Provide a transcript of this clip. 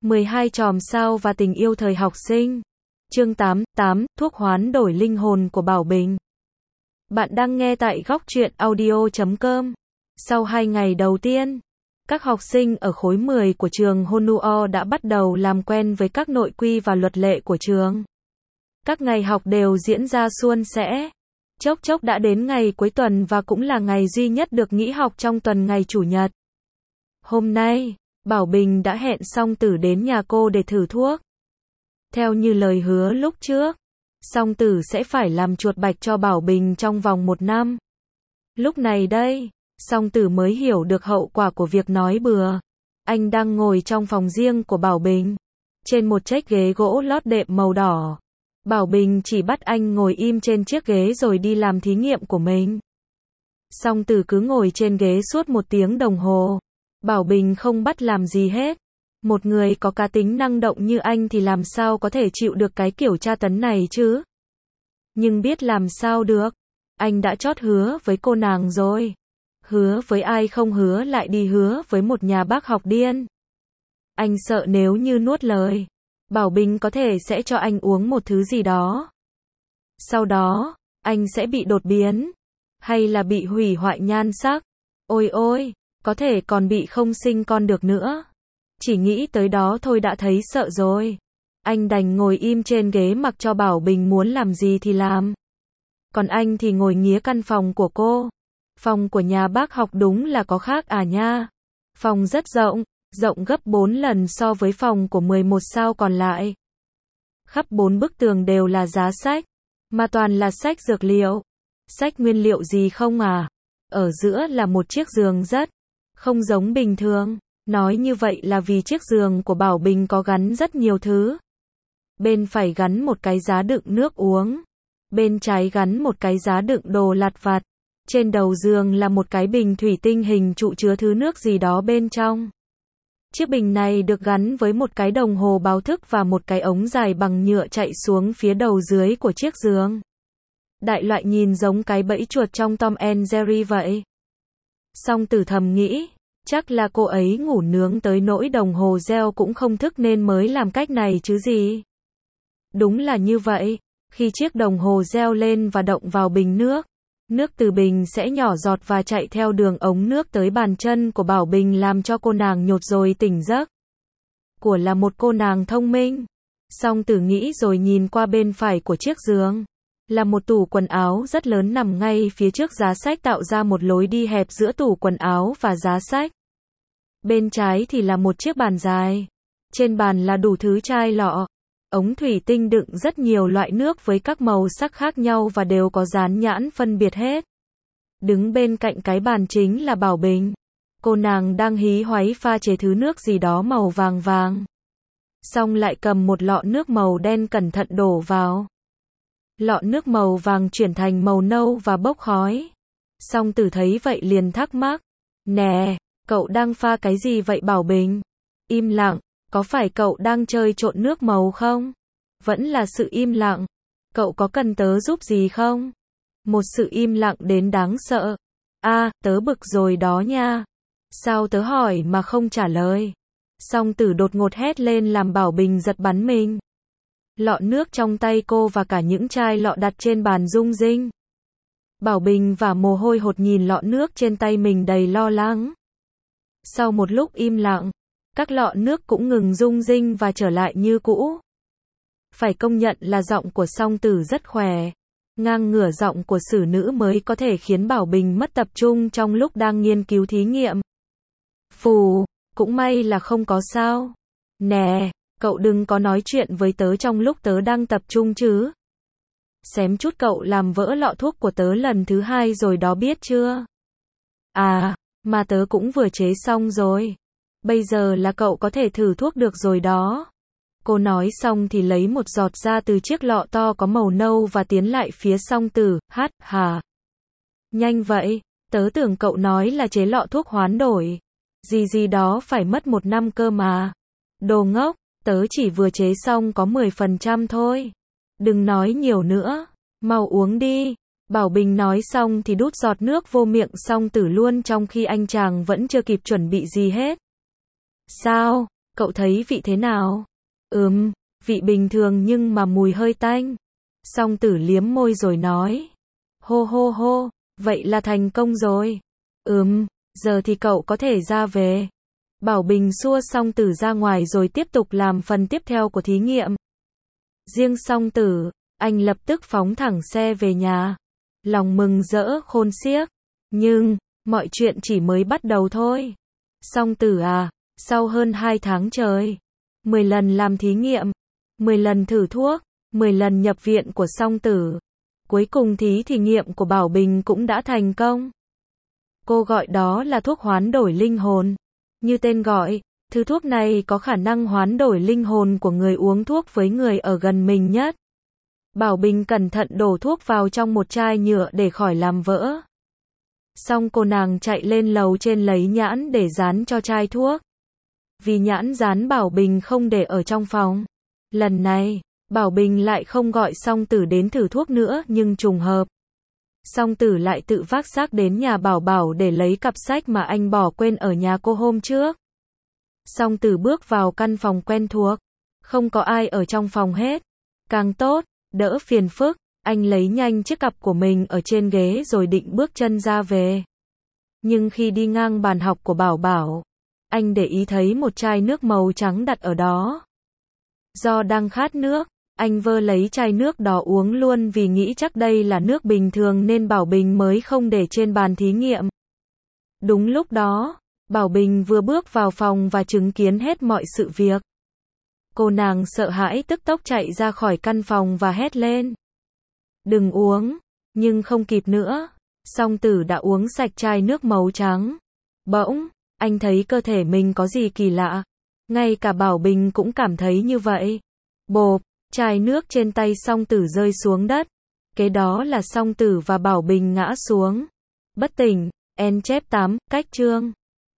12 chòm sao và tình yêu thời học sinh. Chương 8, thuốc hoán đổi linh hồn của Bảo Bình. Bạn đang nghe tại góc truyện audio.com. Sau 2 ngày đầu tiên, các học sinh ở khối 10 của trường Honuo đã bắt đầu làm quen với các nội quy và luật lệ của trường. Các ngày học đều diễn ra suôn sẻ. Chốc chốc đã đến ngày cuối tuần và cũng là ngày duy nhất được nghỉ học trong tuần, ngày Chủ nhật. Hôm nay, Bảo Bình đã hẹn Song Tử đến nhà cô để thử thuốc. Theo như lời hứa lúc trước, Song Tử sẽ phải làm chuột bạch cho Bảo Bình trong vòng 1 năm. Lúc này đây, Song Tử mới hiểu được hậu quả của việc nói bừa. Anh đang ngồi trong phòng riêng của Bảo Bình, trên một chiếc ghế gỗ lót đệm màu đỏ. Bảo Bình chỉ bắt anh ngồi im trên chiếc ghế rồi đi làm thí nghiệm của mình. Song Tử cứ ngồi trên ghế suốt 1 tiếng đồng hồ. Bảo Bình không bắt làm gì hết. Một người có cá tính năng động như anh thì làm sao có thể chịu được cái kiểu tra tấn này chứ? Nhưng biết làm sao được. Anh đã chót hứa với cô nàng rồi. Hứa với ai không hứa lại đi hứa với một nhà bác học điên. Anh sợ nếu như nuốt lời, Bảo Bình có thể sẽ cho anh uống một thứ gì đó. Sau đó, anh sẽ bị đột biến. Hay là bị hủy hoại nhan sắc. Ôi ôi, có thể còn bị không sinh con được nữa. Chỉ nghĩ tới đó thôi đã thấy sợ rồi. Anh đành ngồi im trên ghế mặc cho Bảo Bình muốn làm gì thì làm. Còn anh thì ngồi nghía căn phòng của cô. Phòng của nhà bác học đúng là có khác à nha. Phòng rất rộng, rộng gấp 4 lần so với phòng của 11 sao còn lại. Khắp 4 bức tường đều là giá sách, mà toàn là sách dược liệu. Sách nguyên liệu gì không à? Ở giữa là một chiếc giường rất không giống bình thường. Nói như vậy là vì chiếc giường của Bảo Bình có gắn rất nhiều thứ. Bên phải gắn một cái giá đựng nước uống. Bên trái gắn một cái giá đựng đồ lặt vặt. Trên đầu giường là một cái bình thủy tinh hình trụ chứa thứ nước gì đó bên trong. Chiếc bình này được gắn với một cái đồng hồ báo thức và một cái ống dài bằng nhựa chạy xuống phía đầu dưới của chiếc giường. Đại loại nhìn giống cái bẫy chuột trong Tom and Jerry vậy. Song Tử thầm nghĩ, chắc là cô ấy ngủ nướng tới nỗi đồng hồ reo cũng không thức nên mới làm cách này chứ gì. Đúng là như vậy, khi chiếc đồng hồ reo lên và động vào bình nước, nước từ bình sẽ nhỏ giọt và chạy theo đường ống nước tới bàn chân của Bảo Bình làm cho cô nàng nhột rồi tỉnh giấc. Của là một cô nàng thông minh. Song Tử nghĩ rồi nhìn qua bên phải của chiếc giường. Là một tủ quần áo rất lớn nằm ngay phía trước giá sách tạo ra một lối đi hẹp giữa tủ quần áo và giá sách. Bên trái thì là một chiếc bàn dài. Trên bàn là đủ thứ chai lọ. Ống thủy tinh đựng rất nhiều loại nước với các màu sắc khác nhau và đều có dán nhãn phân biệt hết. Đứng bên cạnh cái bàn chính là Bảo Bình. Cô nàng đang hí hoáy pha chế thứ nước gì đó màu vàng vàng. Xong lại cầm một lọ nước màu đen cẩn thận đổ vào. Lọ nước màu vàng chuyển thành màu nâu và bốc khói. Song Tử thấy vậy liền thắc mắc. Nè, cậu đang pha cái gì vậy Bảo Bình? Im lặng, có phải cậu đang chơi trộn nước màu không? Vẫn là sự im lặng. Cậu có cần tớ giúp gì không? Một sự im lặng đến đáng sợ. Tớ bực rồi đó nha. Sao tớ hỏi mà không trả lời? Song Tử đột ngột hét lên làm Bảo Bình giật bắn mình. Lọ nước trong tay cô và cả những chai lọ đặt trên bàn rung rinh. Bảo Bình vả mồ hôi hột nhìn lọ nước trên tay mình đầy lo lắng. Sau một lúc im lặng, các lọ nước cũng ngừng rung rinh và trở lại như cũ. Phải công nhận là giọng của Song Tử rất khỏe. Ngang ngửa giọng của xử nữ mới có thể khiến Bảo Bình mất tập trung trong lúc đang nghiên cứu thí nghiệm. Phù, cũng may là không có sao. Nè, cậu đừng có nói chuyện với tớ trong lúc tớ đang tập trung chứ. Xém chút cậu làm vỡ lọ thuốc của tớ lần thứ 2 rồi đó biết chưa? Mà tớ cũng vừa chế xong rồi. Bây giờ là cậu có thể thử thuốc được rồi đó. Cô nói xong thì lấy một giọt ra từ chiếc lọ to có màu nâu và tiến lại phía Song Tử. Hả? Nhanh vậy, tớ tưởng cậu nói là chế lọ thuốc hoán đổi. Gì đó phải mất 1 năm cơ mà. Đồ ngốc, tớ chỉ vừa chế xong có 10% thôi. Đừng nói nhiều nữa, mau uống đi. Bảo Bình nói xong thì đút giọt nước vô miệng Song Tử luôn trong khi anh chàng vẫn chưa kịp chuẩn bị gì hết. Sao? Cậu thấy vị thế nào? Vị bình thường nhưng mà mùi hơi tanh. Song Tử liếm môi rồi nói. Hô hô hô, vậy là thành công rồi. Giờ thì cậu có thể ra về. Bảo Bình xua Song Tử ra ngoài rồi tiếp tục làm phần tiếp theo của thí nghiệm. Riêng Song Tử, anh lập tức phóng thẳng xe về nhà. Lòng mừng rỡ khôn xiếc. Nhưng, mọi chuyện chỉ mới bắt đầu thôi. Song Tử à, sau hơn 2 tháng trời, 10 lần làm thí nghiệm, 10 lần thử thuốc, 10 lần nhập viện của Song Tử, cuối cùng thí nghiệm của Bảo Bình cũng đã thành công. Cô gọi đó là thuốc hoán đổi linh hồn. Như tên gọi, thứ thuốc này có khả năng hoán đổi linh hồn của người uống thuốc với người ở gần mình nhất. Bảo Bình cẩn thận đổ thuốc vào trong một chai nhựa để khỏi làm vỡ. Xong cô nàng chạy lên lầu trên lấy nhãn để dán cho chai thuốc. Vì nhãn dán Bảo Bình không để ở trong phòng. Lần này, Bảo Bình lại không gọi Song Tử đến thử thuốc nữa nhưng trùng hợp. Song Tử lại tự vác xác đến nhà Bảo Bảo để lấy cặp sách mà anh bỏ quên ở nhà cô hôm trước. Song Tử bước vào căn phòng quen thuộc. Không có ai ở trong phòng hết. Càng tốt, đỡ phiền phức. Anh lấy nhanh chiếc cặp của mình ở trên ghế rồi định bước chân ra về. Nhưng khi đi ngang bàn học của Bảo Bảo, anh để ý thấy một chai nước màu trắng đặt ở đó. Do đang khát nước, anh vơ lấy chai nước đó uống luôn vì nghĩ chắc đây là nước bình thường nên Bảo Bình mới không để trên bàn thí nghiệm. Đúng lúc đó, Bảo Bình vừa bước vào phòng và chứng kiến hết mọi sự việc. Cô nàng sợ hãi tức tốc chạy ra khỏi căn phòng và hét lên. Đừng uống, nhưng không kịp nữa. Song Tử đã uống sạch chai nước màu trắng. Bỗng, anh thấy cơ thể mình có gì kỳ lạ. Ngay cả Bảo Bình cũng cảm thấy như vậy. Bộp, chai nước trên tay Song Tử rơi xuống đất. Kế đó là Song Tử và Bảo Bình ngã xuống. Bất tỉnh, N chép 8, cách chương.